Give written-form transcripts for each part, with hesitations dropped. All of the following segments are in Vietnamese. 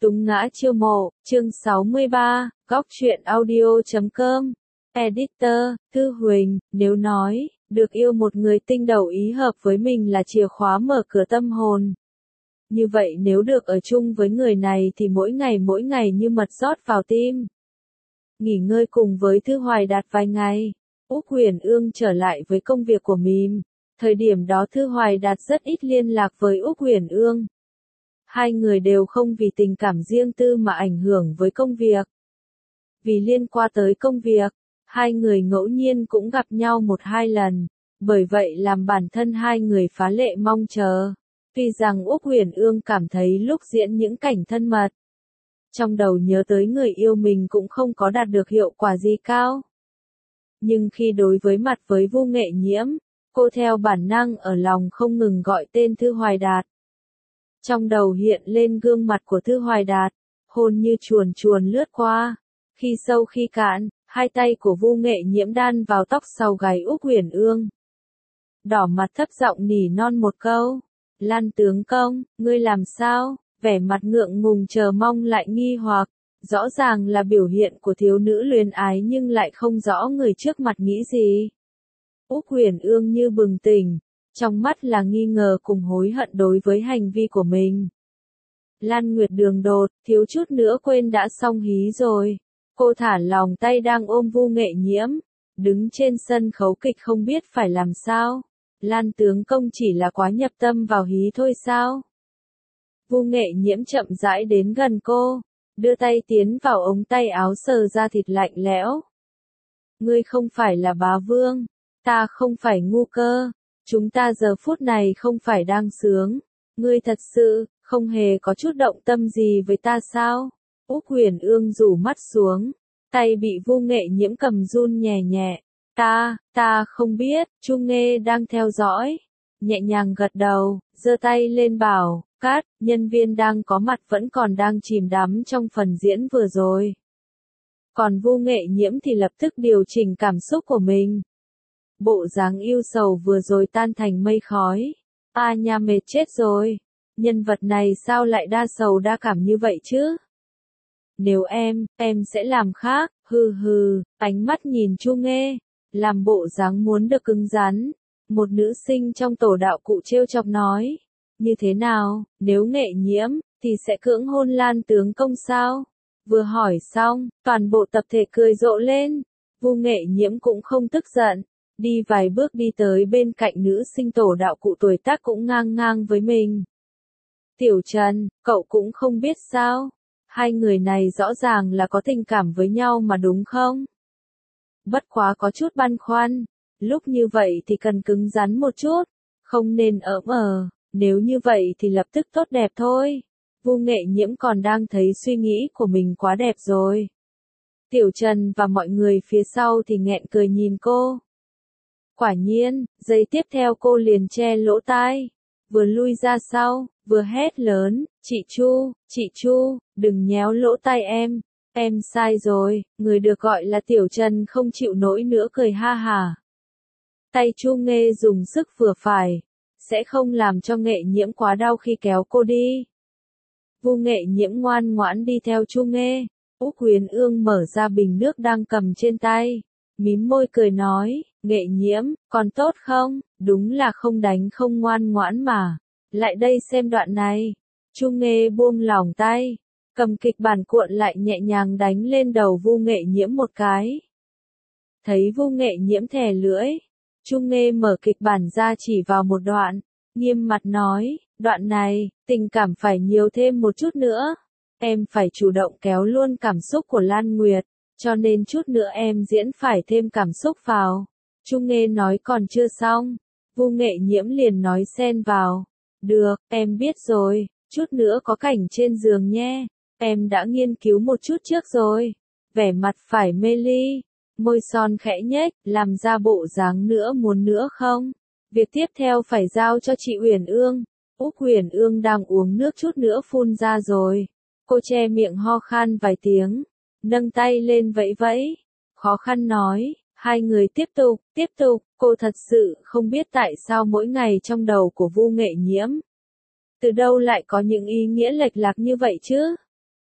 Túng ngã chiêu mộ, chương 63, góc truyện audio.com. Editor, Thư Huỳnh, nếu nói, được yêu một người tinh đầu ý hợp với mình là chìa khóa mở cửa tâm hồn. Như vậy nếu được ở chung với người này thì mỗi ngày như mật rót vào tim. Nghỉ ngơi cùng với Thư Hoài Đạt vài ngày, Úc Huyền Ương trở lại với công việc của mình. Thời điểm đó Thư Hoài Đạt rất ít liên lạc với Úc Huyền Ương. Hai người đều không vì tình cảm riêng tư mà ảnh hưởng với công việc. Vì liên quan tới công việc, hai người ngẫu nhiên cũng gặp nhau một hai lần, bởi vậy làm bản thân hai người phá lệ mong chờ. Tuy rằng Úc Huyền Ương cảm thấy lúc diễn những cảnh thân mật, trong đầu nhớ tới người yêu mình cũng không có đạt được hiệu quả gì cao. Nhưng khi đối với mặt với Vu Nghệ Nhiễm, cô theo bản năng ở lòng không ngừng gọi tên Thư Hoài Đạt. Trong đầu hiện lên gương mặt của Thư Hoài Đạt, hôn như chuồn chuồn lướt qua. Khi sâu khi cạn, hai tay của Vu Nghệ Nhiễm đan vào tóc sau gáy Úc Huyền Ương. Đỏ mặt thấp giọng nỉ non một câu. Lan tướng công, ngươi làm sao? Vẻ mặt ngượng ngùng chờ mong lại nghi hoặc. Rõ ràng là biểu hiện của thiếu nữ luyến ái nhưng lại không rõ người trước mặt nghĩ gì. Úc Huyền Ương như bừng tỉnh. Trong mắt là nghi ngờ cùng hối hận đối với hành vi của mình. Lan Nguyệt đường đột, thiếu chút nữa quên đã xong hí rồi. Cô thả lòng tay đang ôm Vu Nghệ Nhiễm, đứng trên sân khấu kịch không biết phải làm sao. Lan tướng công chỉ là quá nhập tâm vào hí thôi sao? Vu Nghệ Nhiễm chậm rãi đến gần cô, đưa tay tiến vào ống tay áo sờ ra thịt lạnh lẽo. Ngươi không phải là bá vương, ta không phải ngu cơ. Chúng ta giờ phút này không phải đang sướng, ngươi thật sự, không hề có chút động tâm gì với ta sao? Úc Huyền Ương rủ mắt xuống, tay bị Vu Nghệ Nhiễm cầm run nhẹ nhẹ. Ta không biết, Chu Nghê đang theo dõi. Nhẹ nhàng gật đầu, giơ tay lên bảo, cắt, nhân viên đang có mặt vẫn còn đang chìm đắm trong phần diễn vừa rồi. Còn Vu Nghệ Nhiễm thì lập tức điều chỉnh cảm xúc của mình. Bộ dáng yêu sầu vừa rồi tan thành mây khói. Nha mệt chết rồi. Nhân vật này sao lại đa sầu đa cảm như vậy chứ? Nếu em sẽ làm khác, hừ, ánh mắt nhìn Chu Nghê, làm bộ dáng muốn được cứng rắn. Một nữ sinh trong tổ đạo cụ trêu chọc nói, như thế nào, nếu Nghệ Nhiễm, thì sẽ cưỡng hôn Lan tướng công sao? Vừa hỏi xong, toàn bộ tập thể cười rộ lên. Vu Nghệ Nhiễm cũng không tức giận. Đi vài bước đi tới bên cạnh nữ sinh tổ đạo cụ tuổi tác cũng ngang ngang với mình. Tiểu Trần, cậu cũng không biết sao? Hai người này rõ ràng là có tình cảm với nhau mà đúng không? Bất quá có chút băn khoăn. Lúc như vậy thì cần cứng rắn một chút. Không nên nếu như vậy thì lập tức tốt đẹp thôi. Vu Nghệ Nhiễm còn đang thấy suy nghĩ của mình quá đẹp rồi. Tiểu Trần và mọi người phía sau thì nghẹn cười nhìn cô. Quả nhiên, giây tiếp theo cô liền che lỗ tai, vừa lui ra sau, vừa hét lớn, chị Chu, đừng nhéo lỗ tai em sai rồi, người được gọi là Tiểu Trần không chịu nổi nữa cười ha hả. Tay Chu Nghê dùng sức vừa phải, sẽ không làm cho Nghệ Nhiễm quá đau khi kéo cô đi. Vu Nghệ Nhiễm ngoan ngoãn đi theo Chu Nghê, Úc Huyền Ương mở ra bình nước đang cầm trên tay. Mím môi cười nói, Nghệ Nhiễm, còn tốt không? Đúng là không đánh không ngoan ngoãn mà. Lại đây xem đoạn này. Chu Nghê buông lỏng tay, cầm kịch bản cuộn lại nhẹ nhàng đánh lên đầu Vu Nghệ Nhiễm một cái. Thấy Vu Nghệ Nhiễm thè lưỡi, Chu Nghê mở kịch bản ra chỉ vào một đoạn, nghiêm mặt nói, đoạn này, tình cảm phải nhiều thêm một chút nữa. Em phải chủ động kéo luôn cảm xúc của Lan Nguyệt. Cho nên chút nữa em diễn phải thêm cảm xúc vào. Chu Nghê nói còn chưa xong. Vu Nghệ Nhiễm liền nói xen vào. Được, em biết rồi, chút nữa có cảnh trên giường nhé. Em đã nghiên cứu một chút trước rồi. Vẻ mặt phải mê ly. Môi son khẽ nhếch, làm ra bộ dáng nữa muốn nữa không? Việc tiếp theo phải giao cho chị Uyển Ương. Úc Huyền Ương đang uống nước chút nữa phun ra rồi. Cô che miệng ho khan vài tiếng. Nâng tay lên vẫy vẫy, khó khăn nói, hai người tiếp tục, cô thật sự không biết tại sao mỗi ngày trong đầu của Vu Nghệ Nhiễm. Từ đâu lại có những ý nghĩa lệch lạc như vậy chứ?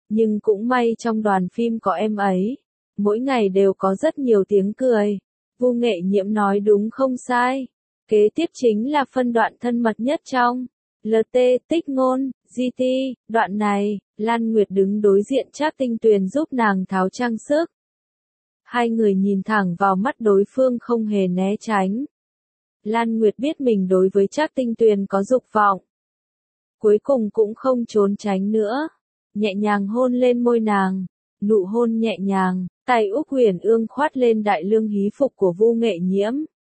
Nhưng cũng may trong đoàn phim có em ấy. Mỗi ngày đều có rất nhiều tiếng cười. Vu Nghệ Nhiễm nói đúng không sai. Kế tiếp chính là phân đoạn thân mật nhất trong LT tích ngôn, GT, đoạn này, Lan Nguyệt đứng đối diện Trác Tinh Tuyền giúp nàng tháo trang sức. Hai người nhìn thẳng vào mắt đối phương không hề né tránh. Lan Nguyệt biết mình đối với Trác Tinh Tuyền có dục vọng. Cuối cùng cũng không trốn tránh nữa. Nhẹ nhàng hôn lên môi nàng. Nụ hôn nhẹ nhàng, tay Úc Huyền Ương khoát lên đại lưng hí phục của Vu Nghệ Nhiễm.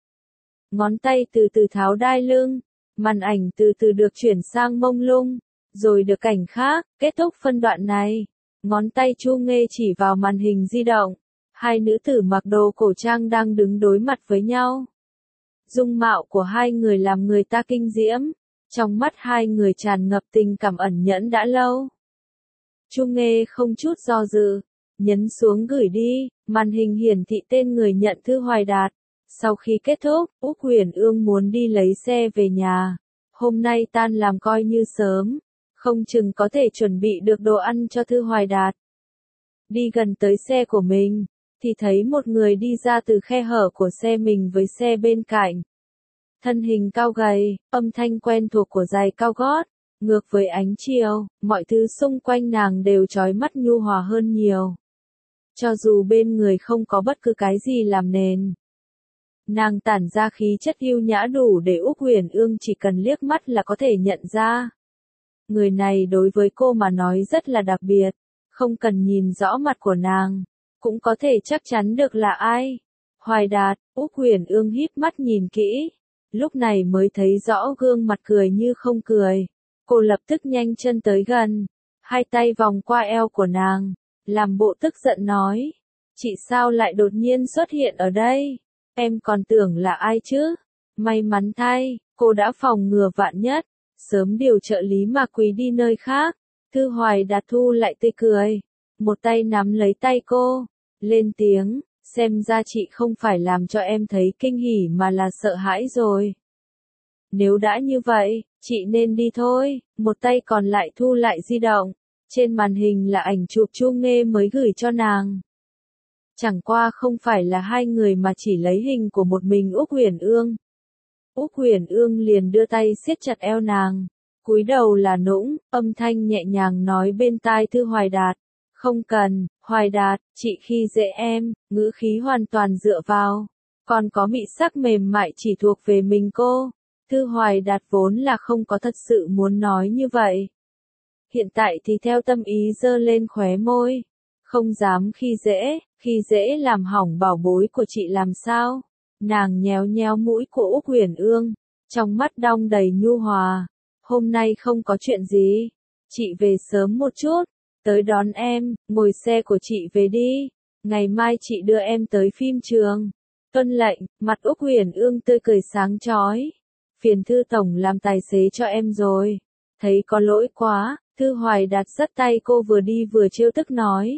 Ngón tay từ từ tháo đai lưng. Màn ảnh từ từ được chuyển sang mông lung. Rồi được cảnh khác, kết thúc phân đoạn này. Ngón tay Chu Nghê chỉ vào màn hình di động. Hai nữ tử mặc đồ cổ trang đang đứng đối mặt với nhau. Dung mạo của hai người làm người ta kinh diễm. Trong mắt hai người tràn ngập tình cảm ẩn nhẫn đã lâu. Chu Nghê không chút do dự, nhấn xuống gửi đi, màn hình hiển thị tên người nhận thư Hoài Đạt. Sau khi kết thúc, Úc Huyền Ương muốn đi lấy xe về nhà. Hôm nay tan làm coi như sớm, không chừng có thể chuẩn bị được đồ ăn cho thư Hoài Đạt. Đi gần tới xe của mình, thì thấy một người đi ra từ khe hở của xe mình với xe bên cạnh. Thân hình cao gầy, âm thanh quen thuộc của giày cao gót, ngược với ánh chiều, mọi thứ xung quanh nàng đều chói mắt nhu hòa hơn nhiều. Cho dù bên người không có bất cứ cái gì làm nền, nàng tản ra khí chất yêu nhã đủ để Úc Huyền Ương chỉ cần liếc mắt là có thể nhận ra. Người này đối với cô mà nói rất là đặc biệt, không cần nhìn rõ mặt của nàng, cũng có thể chắc chắn được là ai. Hoài Đạt, Úc Huyền Ương híp mắt nhìn kỹ, lúc này mới thấy rõ gương mặt cười như không cười. Cô lập tức nhanh chân tới gần, hai tay vòng qua eo của nàng, làm bộ tức giận nói, chị sao lại đột nhiên xuất hiện ở đây, em còn tưởng là ai chứ? May mắn thay, cô đã phòng ngừa vạn nhất, sớm điều trợ lý Mạc Quý đi nơi khác. Thư Hoài Đạt thu lại tươi cười, một tay nắm lấy tay cô, lên tiếng, xem ra chị không phải làm cho em thấy kinh hỉ mà là sợ hãi rồi. Nếu đã như vậy, chị nên đi thôi. Một tay còn lại thu lại di động. Trên màn hình là ảnh chụp Chu Nghê mới gửi cho nàng. Chẳng qua không phải là hai người mà chỉ lấy hình của một mình Úc Huyền Ương. Úc Huyền Ương liền đưa tay siết chặt eo nàng. Cúi đầu là nũng, âm thanh nhẹ nhàng nói bên tai Thư Hoài Đạt. Không cần, Hoài Đạt, chị khi dễ em, ngữ khí hoàn toàn dựa vào. Còn có mị sắc mềm mại chỉ thuộc về mình cô. Thư Hoài Đạt vốn là không có thật sự muốn nói như vậy. Hiện tại thì theo tâm ý giơ lên khóe môi. Không dám khi dễ làm hỏng bảo bối của chị làm sao. Nàng nhéo nhéo mũi của Úc Huyền Ương, trong mắt đong đầy nhu hòa. Hôm nay không có chuyện gì, chị về sớm một chút, tới đón em, ngồi xe của chị về đi. Ngày mai chị đưa em tới phim trường. Tuân lệnh, mặt Úc Huyền Ương tươi cười sáng chói. Phiền Thư tổng làm tài xế cho em rồi. Thấy có lỗi quá, Thư Hoài Đạt dắt tay cô vừa đi vừa trêu tức nói.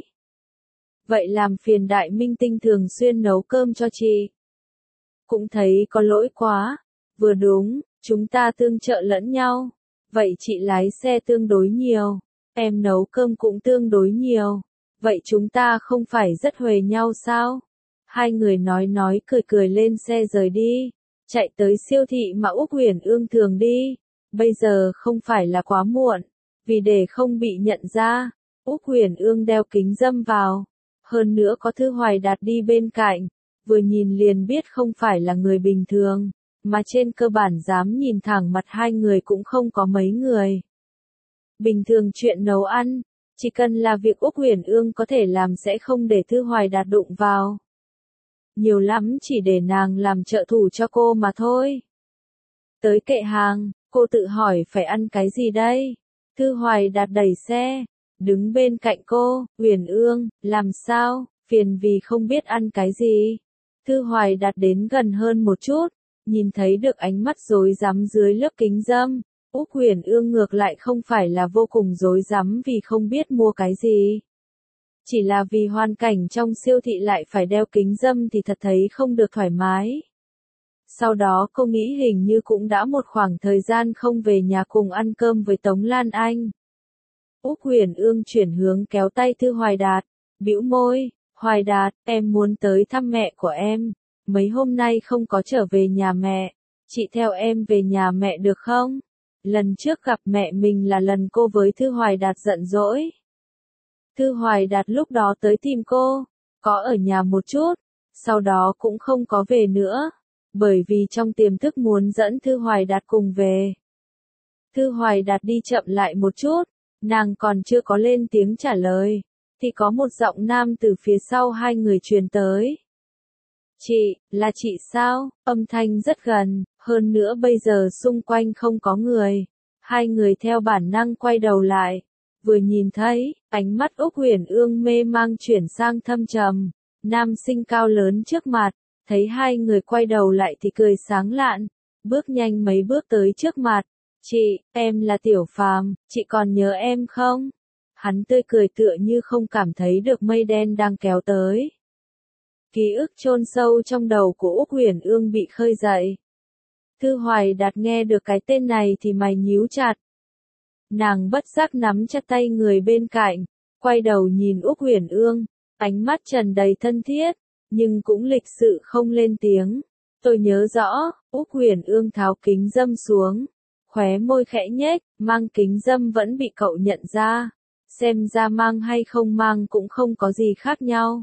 Vậy làm phiền Đại Minh Tinh thường xuyên nấu cơm cho chị. Cũng thấy có lỗi quá. Vừa đúng, chúng ta tương trợ lẫn nhau. Vậy chị lái xe tương đối nhiều. Em nấu cơm cũng tương đối nhiều. Vậy chúng ta không phải rất huề nhau sao? Hai người nói cười cười lên xe rời đi. Chạy tới siêu thị mà Úc Huyền Ương thường đi. Bây giờ không phải là quá muộn. Vì để không bị nhận ra, Úc Huyền Ương đeo kính râm vào. Hơn nữa có Thư Hoài Đạt đi bên cạnh. Vừa nhìn liền biết không phải là người bình thường. Mà trên cơ bản dám nhìn thẳng mặt hai người cũng không có mấy người. Bình thường chuyện nấu ăn, chỉ cần là việc Úc Huyền Ương có thể làm sẽ không để Thư Hoài Đạt đụng vào. Nhiều lắm chỉ để nàng làm trợ thủ cho cô mà thôi. Tới kệ hàng, cô tự hỏi phải ăn cái gì đây? Thư Hoài Đạt đẩy xe, đứng bên cạnh cô, Huyền Ương, làm sao, phiền vì không biết ăn cái gì. Thư Hoài Đạt đến gần hơn một chút, nhìn thấy được ánh mắt rối rắm dưới lớp kính râm. Úc Huyền Ương ngược lại không phải là vô cùng rối rắm vì không biết mua cái gì. Chỉ là vì hoàn cảnh trong siêu thị lại phải đeo kính râm thì thật thấy không được thoải mái. Sau đó cô nghĩ hình như cũng đã một khoảng thời gian không về nhà cùng ăn cơm với Tống Lan Anh. Úc Huyền Ương chuyển hướng kéo tay Thư Hoài Đạt, bĩu môi, Hoài Đạt, em muốn tới thăm mẹ của em, mấy hôm nay không có trở về nhà mẹ, chị theo em về nhà mẹ được không? Lần trước gặp mẹ mình là lần cô với Thư Hoài Đạt giận dỗi. Thư Hoài Đạt lúc đó tới tìm cô, có ở nhà một chút, sau đó cũng không có về nữa, bởi vì trong tiềm thức muốn dẫn Thư Hoài Đạt cùng về. Thư Hoài Đạt đi chậm lại một chút, nàng còn chưa có lên tiếng trả lời, thì có một giọng nam từ phía sau hai người truyền tới. Chị, là chị sao? Âm thanh rất gần, hơn nữa bây giờ xung quanh không có người. Hai người theo bản năng quay đầu lại. Vừa nhìn thấy, ánh mắt Úc Huyền Ương mê mang chuyển sang thâm trầm. Nam sinh cao lớn trước mặt, thấy hai người quay đầu lại thì cười sáng lạn. Bước nhanh mấy bước tới trước mặt. Chị, em là Tiểu Phàm, chị còn nhớ em không? Hắn tươi cười tựa như không cảm thấy được mây đen đang kéo tới. Ký ức chôn sâu trong đầu của Úc Huyền Ương bị khơi dậy. Thư Hoài Đạt nghe được cái tên này thì mày nhíu chặt. Nàng bất giác nắm chặt tay người bên cạnh, quay đầu nhìn Úc Huyền Ương, ánh mắt tràn đầy thân thiết, nhưng cũng lịch sự không lên tiếng. Tôi nhớ rõ, Úc Huyền Ương tháo kính dâm xuống, khóe môi khẽ nhếch, mang kính dâm vẫn bị cậu nhận ra. Xem ra mang hay không mang cũng không có gì khác nhau.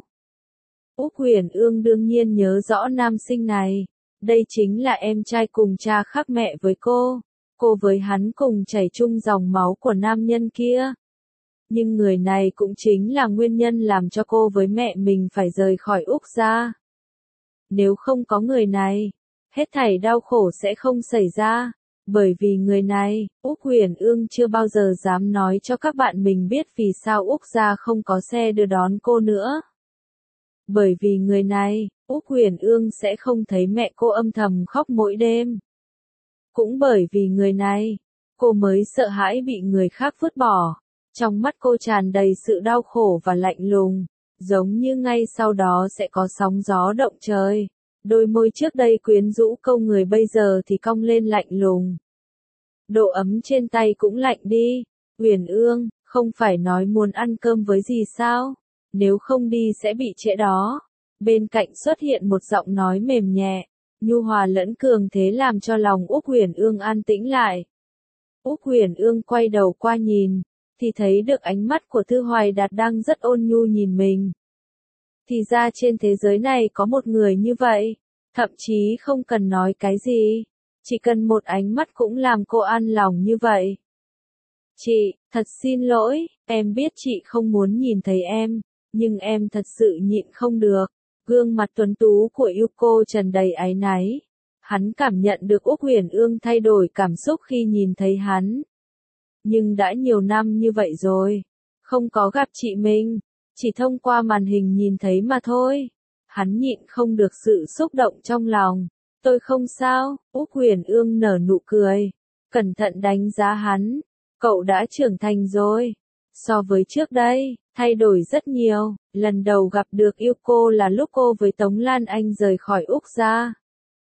Úc Huyền Ương đương nhiên nhớ rõ nam sinh này, đây chính là em trai cùng cha khác mẹ với cô với hắn cùng chảy chung dòng máu của nam nhân kia. Nhưng người này cũng chính là nguyên nhân làm cho cô với mẹ mình phải rời khỏi Úc gia. Nếu không có người này, hết thảy đau khổ sẽ không xảy ra, bởi vì người này, Úc Huyền Ương chưa bao giờ dám nói cho các bạn mình biết vì sao Úc gia không có xe đưa đón cô nữa. Bởi vì người này, Úc Huyền Ương sẽ không thấy mẹ cô âm thầm khóc mỗi đêm. Cũng bởi vì người này, cô mới sợ hãi bị người khác vứt bỏ. Trong mắt cô tràn đầy sự đau khổ và lạnh lùng, giống như ngay sau đó sẽ có sóng gió động trời. Đôi môi trước đây quyến rũ câu người bây giờ thì cong lên lạnh lùng. Độ ấm trên tay cũng lạnh đi. Huyền Ương, không phải nói muốn ăn cơm với gì sao? Nếu không đi sẽ bị trễ đó. Bên cạnh xuất hiện một giọng nói mềm nhẹ, nhu hòa lẫn cường thế làm cho lòng Úc Huyền Ương an tĩnh lại. Úc Huyền Ương quay đầu qua nhìn, thì thấy được ánh mắt của Thư Hoài Đạt đang rất ôn nhu nhìn mình. Thì ra trên thế giới này có một người như vậy, thậm chí không cần nói cái gì, chỉ cần một ánh mắt cũng làm cô an lòng như vậy. Chị, thật xin lỗi, em biết chị không muốn nhìn thấy em, nhưng em thật sự nhịn không được. Gương mặt tuấn tú của yêu cô tràn đầy áy náy. Hắn cảm nhận được Úc Huyền Ương thay đổi cảm xúc khi nhìn thấy hắn. Nhưng đã nhiều năm như vậy rồi, không có gặp chị mình, chỉ thông qua màn hình nhìn thấy mà thôi. Hắn nhịn không được sự xúc động trong lòng. Tôi không sao, Úc Huyền Ương nở nụ cười, cẩn thận đánh giá hắn. Cậu đã trưởng thành rồi. So với trước đây, thay đổi rất nhiều. Lần đầu gặp được yêu cô là lúc cô với Tống Lan Anh rời khỏi Úc gia.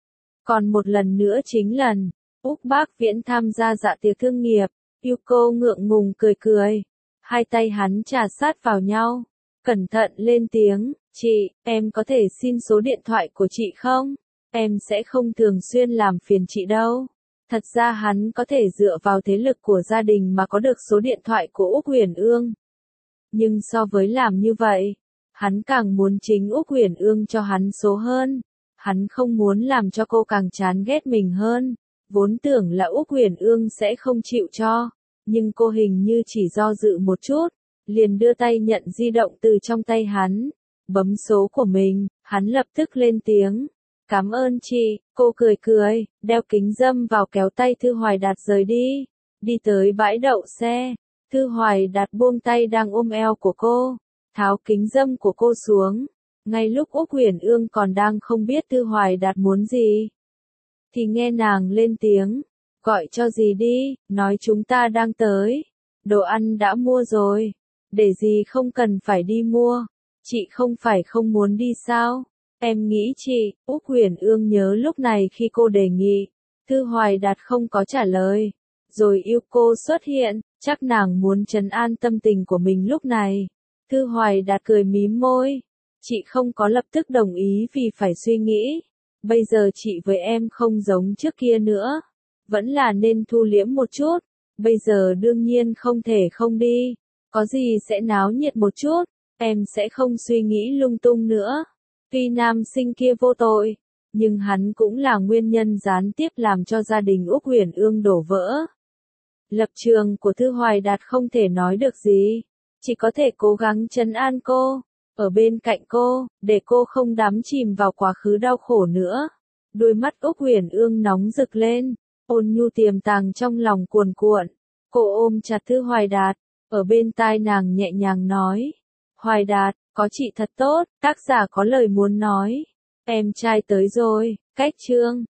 Còn một lần nữa chính lần Úc Bác Viễn tham gia dạ tiệc thương nghiệp. Yêu cô ngượng ngùng cười cười. Hai tay hắn chà sát vào nhau. Cẩn thận lên tiếng, chị, em có thể xin số điện thoại của chị không? Em sẽ không thường xuyên làm phiền chị đâu. Thật ra hắn có thể dựa vào thế lực của gia đình mà có được số điện thoại của Úc Huyền Ương. Nhưng so với làm như vậy, hắn càng muốn chính Úc Huyền Ương cho hắn số hơn. Hắn không muốn làm cho cô càng chán ghét mình hơn. Vốn tưởng là Úc Huyền Ương sẽ không chịu cho, nhưng cô hình như chỉ do dự một chút, liền đưa tay nhận di động từ trong tay hắn, bấm số của mình, hắn lập tức lên tiếng. Cảm ơn chị, cô cười cười, đeo kính dâm vào kéo tay Thư Hoài Đạt rời đi. Đi tới bãi đậu xe, Thư Hoài Đạt buông tay đang ôm eo của cô, tháo kính dâm của cô xuống. Ngay lúc Úc Huyền Ương còn đang không biết Thư Hoài Đạt muốn gì, thì nghe nàng lên tiếng, gọi cho gì đi, nói chúng ta đang tới. Đồ ăn đã mua rồi, để gì không cần phải đi mua. Chị không phải không muốn đi sao? Em nghĩ chị, Úc Huyền Ương nhớ lúc này khi cô đề nghị, Thư Hoài Đạt không có trả lời. Rồi yêu cô xuất hiện, Chắc nàng muốn trấn an tâm tình của mình lúc này. Thư Hoài Đạt cười mím môi. Chị không có lập tức đồng ý vì phải suy nghĩ. Bây giờ chị với em không giống trước kia nữa. Vẫn là nên thu liễm một chút. Bây giờ đương nhiên không thể không đi. Có gì sẽ náo nhiệt một chút. Em sẽ không suy nghĩ lung tung nữa. Tuy nam sinh kia vô tội, nhưng hắn cũng là nguyên nhân gián tiếp làm cho gia đình Úc Huyền Ương đổ vỡ. Lập trường của Thư Hoài Đạt không thể nói được gì. Chỉ có thể cố gắng trấn an cô. Ở bên cạnh cô, để cô không đắm chìm vào quá khứ đau khổ nữa. Đôi mắt Úc Huyền Ương nóng rực lên, ôn nhu tiềm tàng trong lòng cuồn cuộn. Cô ôm chặt Thư Hoài Đạt, ở bên tai nàng nhẹ nhàng nói. Hoài Đạt, có chị thật tốt, tác giả có lời muốn nói. Em trai tới rồi, cách chương.